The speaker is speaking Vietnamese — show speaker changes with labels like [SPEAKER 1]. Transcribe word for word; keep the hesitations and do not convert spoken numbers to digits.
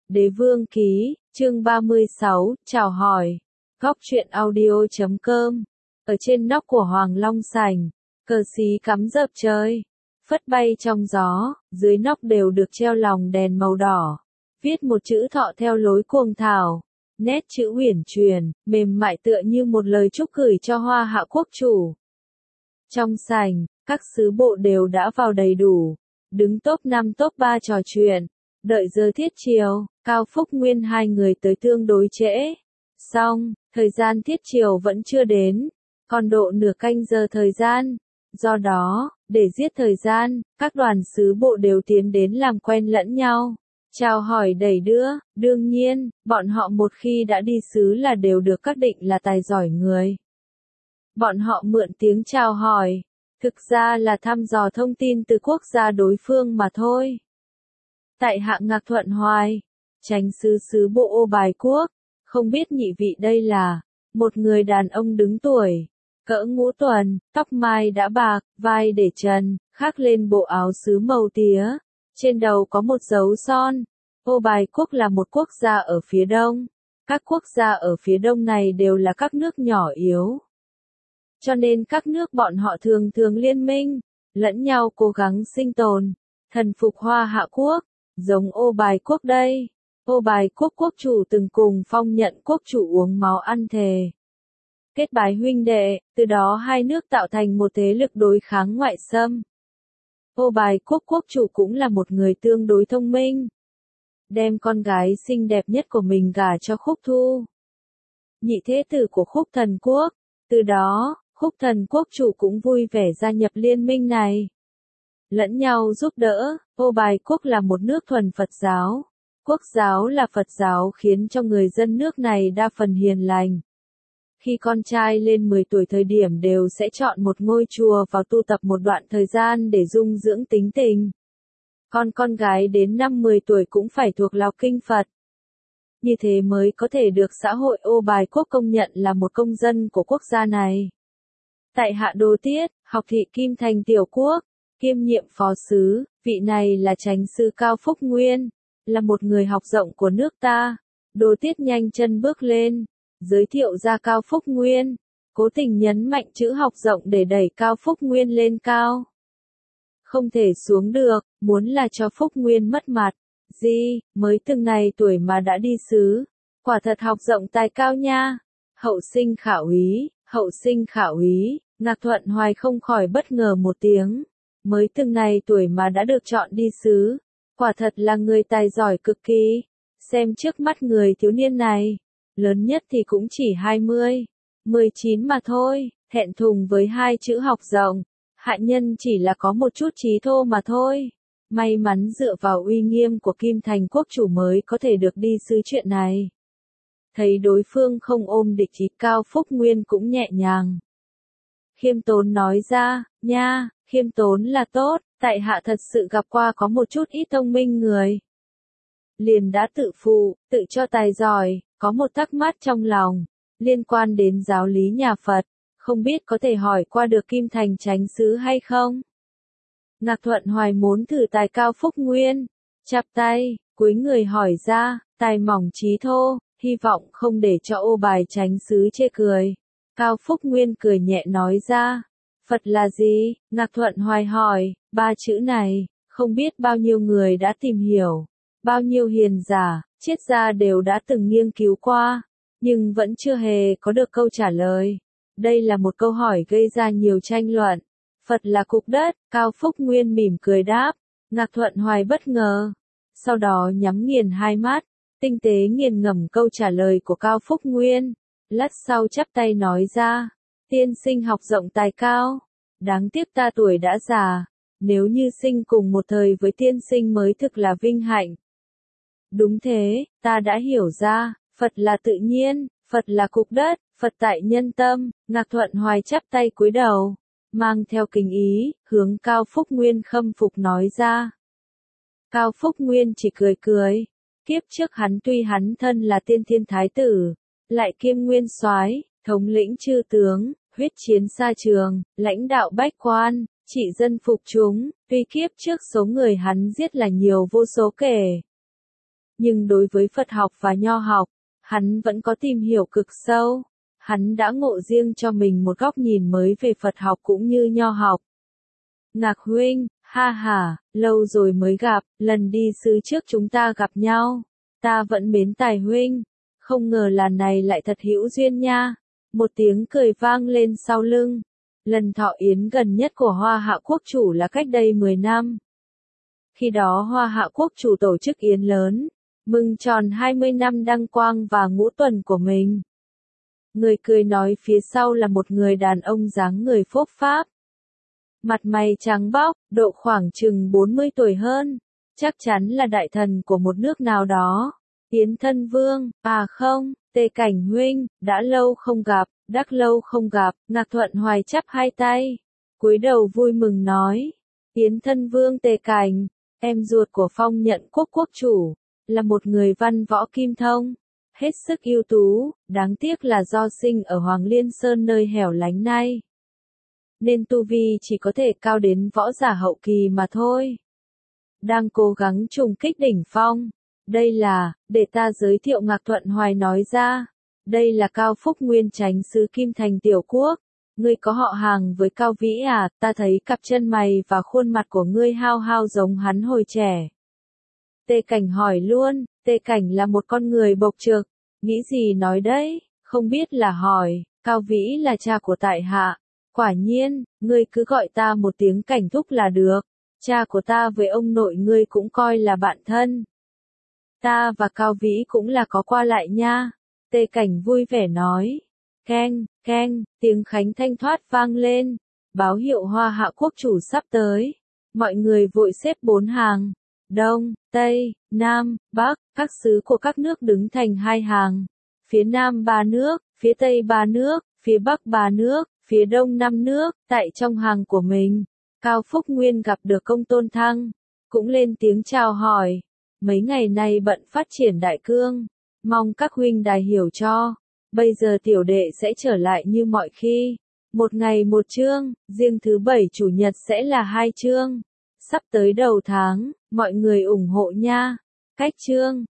[SPEAKER 1] Đế Vương Ký, chương ba mươi sáu, chào hỏi. Góc truyện audio chấm com. Ở trên nóc của Hoàng Long Sảnh, cờ xí cắm dợp trời, phất bay trong gió, dưới nóc đều được treo lòng đèn màu đỏ, viết một chữ thọ theo lối cuồng thảo, nét chữ uyển chuyển, mềm mại tựa như một lời chúc gửi cho Hoa Hạ quốc chủ. Trong sảnh, các sứ bộ đều đã vào đầy đủ, đứng top năm top ba trò chuyện, đợi giờ thiết chiều. Cao Phúc Nguyên hai người tới tương đối trễ. Xong, thời gian thiết chiều vẫn chưa đến, còn độ nửa canh giờ thời gian. Do đó, để giết thời gian, các đoàn sứ bộ đều tiến đến làm quen lẫn nhau. Chào hỏi đẩy đưa, đương nhiên, bọn họ một khi đã đi sứ là đều được xác định là tài giỏi người. Bọn họ mượn tiếng chào hỏi, thực ra là thăm dò thông tin từ quốc gia đối phương mà thôi. Tại hạ Ngạc Thuận Hoài, Chánh sứ sứ bộ Ô Bài Quốc, không biết nhị vị đây là, một người đàn ông đứng tuổi, cỡ ngũ tuần, tóc mai đã bạc, vai để trần, khắc lên bộ áo sứ màu tía, trên đầu có một dấu son. Ô Bài Quốc là một quốc gia ở phía đông, các quốc gia ở phía đông này đều là các nước nhỏ yếu. Cho nên các nước bọn họ thường thường liên minh, lẫn nhau cố gắng sinh tồn, thần phục Hoa Hạ quốc, giống Ô Bài Quốc đây. Ô Bài Quốc quốc chủ từng cùng Phong Nhận quốc chủ uống máu ăn thề. Kết bái huynh đệ, từ đó hai nước tạo thành một thế lực đối kháng ngoại xâm. Ô Bài Quốc quốc chủ cũng là một người tương đối thông minh. Đem con gái xinh đẹp nhất của mình gả cho Khúc Thu, nhị thế tử của Khúc Thần Quốc. Từ đó, Khúc Thần Quốc chủ cũng vui vẻ gia nhập liên minh này. Lẫn nhau giúp đỡ, Ô Bài Quốc là một nước thuần Phật giáo. Quốc giáo là Phật giáo khiến cho người dân nước này đa phần hiền lành. Khi con trai lên mười tuổi thời điểm đều sẽ chọn một ngôi chùa vào tu tập một đoạn thời gian để dung dưỡng tính tình. Còn con gái đến năm mười tuổi cũng phải thuộc lòng kinh Phật. Như thế mới có thể được xã hội Ô Bài Quốc công nhận là một công dân của quốc gia này. Tại hạ Đô Tiết, học thị Kim Thành Tiểu Quốc, kiêm nhiệm phó sứ, vị này là Chánh sứ Cao Phúc Nguyên, là một người học rộng của nước ta. Đô Tiết nhanh chân bước lên, giới thiệu ra Cao Phúc Nguyên, cố tình nhấn mạnh chữ học rộng để đẩy Cao Phúc Nguyên lên cao. Không thể xuống được, muốn là cho Phúc Nguyên mất mặt. Gì, mới từng này tuổi mà đã đi sứ, quả thật học rộng tài cao nha. Hậu sinh khả úy, hậu sinh khả úy, Ngạc Thuận Hoài không khỏi bất ngờ một tiếng. Mới từng này tuổi mà đã được chọn đi sứ, quả thật là người tài giỏi cực kỳ. Xem trước mắt người thiếu niên này, lớn nhất thì cũng chỉ hai mươi, mười chín mà thôi, thẹn thùng với hai chữ học rộng. Hạ nhân chỉ là có một chút trí thô mà thôi. May mắn dựa vào uy nghiêm của Kim Thành quốc chủ mới có thể được đi sứ chuyện này. Thấy đối phương không ôm địch ý, Cao Phúc Nguyên cũng nhẹ nhàng. Khiêm tốn nói ra, nha, khiêm tốn là tốt, tại hạ thật sự gặp qua có một chút ít thông minh người. Liền đã tự phụ, tự cho tài giỏi, có một thắc mắc trong lòng, liên quan đến giáo lý nhà Phật, không biết có thể hỏi qua được Kim Thành Chánh sứ hay không? Ngạc Thuận Hoài muốn thử tài Cao Phúc Nguyên, chắp tay, cúi người hỏi ra, tài mỏng trí thô, hy vọng không để cho Ô Bài Chánh sứ chê cười. Cao Phúc Nguyên cười nhẹ nói ra, Phật là gì? Ngạc Thuận Hoài hỏi, ba chữ này, không biết bao nhiêu người đã tìm hiểu, bao nhiêu hiền giả, triết gia đều đã từng nghiên cứu qua, nhưng vẫn chưa hề có được câu trả lời. Đây là một câu hỏi gây ra nhiều tranh luận. Phật là cục đất, Cao Phúc Nguyên mỉm cười đáp. Ngạc Thuận Hoài bất ngờ, sau đó nhắm nghiền hai mắt, tinh tế nghiền ngẫm câu trả lời của Cao Phúc Nguyên. Lát sau chắp tay nói ra, tiên sinh học rộng tài cao, đáng tiếc ta tuổi đã già, nếu như sinh cùng một thời với tiên sinh mới thực là vinh hạnh. Đúng thế, ta đã hiểu ra, Phật là tự nhiên, Phật là cục đất, Phật tại nhân tâm. Ngạc Thuận Hoài chắp tay cúi đầu, mang theo kính ý, hướng Cao Phúc Nguyên khâm phục nói ra. Cao Phúc Nguyên chỉ cười cười, kiếp trước hắn tuy hắn thân là tiên thiên thái tử, lại kiêm nguyên soái, thống lĩnh chư tướng, huyết chiến xa trường, lãnh đạo bách quan, trị dân phục chúng, tuy kiếp trước số người hắn giết là nhiều vô số kể. nhưng đối với Phật học và Nho học, hắn vẫn có tìm hiểu cực sâu. Hắn đã ngộ riêng cho mình một góc nhìn mới về Phật học cũng như Nho học. Ngạc huynh, ha ha, lâu rồi mới gặp, lần đi xứ trước chúng ta gặp nhau. Ta vẫn mến tài huynh, không ngờ lần này lại thật hữu duyên nha. Một tiếng cười vang lên sau lưng. Lần thọ yến gần nhất của Hoa Hạ Quốc chủ là cách đây mười năm. Khi đó Hoa Hạ Quốc chủ tổ chức yến lớn, mừng tròn hai mươi năm đăng quang và ngũ tuần của mình. Người cười nói phía sau là một người đàn ông dáng người phốp pháp. Mặt mày trắng bóc, độ khoảng chừng bốn mươi tuổi hơn, chắc chắn là đại thần của một nước nào đó. Yến thân vương, à không, Tề Cảnh huynh, đã lâu không gặp, đắc lâu không gặp, Ngạc Thuận Hoài chắp hai tay, cúi đầu vui mừng nói. Yến thân vương Tề Cảnh, em ruột của Phong Nhận Quốc quốc chủ, là một người văn võ kim thông, hết sức ưu tú, đáng tiếc là do sinh ở Hoàng Liên Sơn nơi hẻo lánh này, nên tu vi chỉ có thể cao đến võ giả hậu kỳ mà thôi. Đang cố gắng trùng kích đỉnh phong. Đây là, để ta giới thiệu Ngạc Thuận Hoài nói ra. Đây là Cao Phúc Nguyên Chánh sứ Kim Thành Tiểu Quốc. Ngươi có họ hàng với Cao Vĩ à, ta thấy cặp chân mày và khuôn mặt của ngươi hao hao giống hắn hồi trẻ. Tề Cảnh hỏi luôn, Tề Cảnh là một con người bộc trực, nghĩ gì nói đấy, không biết là hỏi, Cao Vĩ là cha của tại hạ. Quả nhiên, ngươi cứ gọi ta một tiếng Cảnh thúc là được, cha của ta với ông nội ngươi cũng coi là bạn thân. Ta và Cao Vĩ cũng là có qua lại nha. Tề Cảnh vui vẻ nói. Keng, keng, tiếng khánh thanh thoát vang lên. Báo hiệu Hoa Hạ Quốc chủ sắp tới. Mọi người vội xếp bốn hàng. Đông, Tây, Nam, Bắc, các xứ của các nước đứng thành hai hàng. Phía Nam ba nước, phía Tây ba nước, phía Bắc ba nước, phía Đông năm nước. Tại trong hàng của mình, Cao Phúc Nguyên gặp được Công Tôn Thăng, cũng lên tiếng chào hỏi. Mấy ngày nay bận phát triển đại cương, mong các huynh đài hiểu cho. Bây giờ tiểu đệ sẽ trở lại như mọi khi. Một ngày một chương, riêng thứ bảy chủ nhật sẽ là hai chương. Sắp tới đầu tháng, mọi người ủng hộ nha. Cách chương.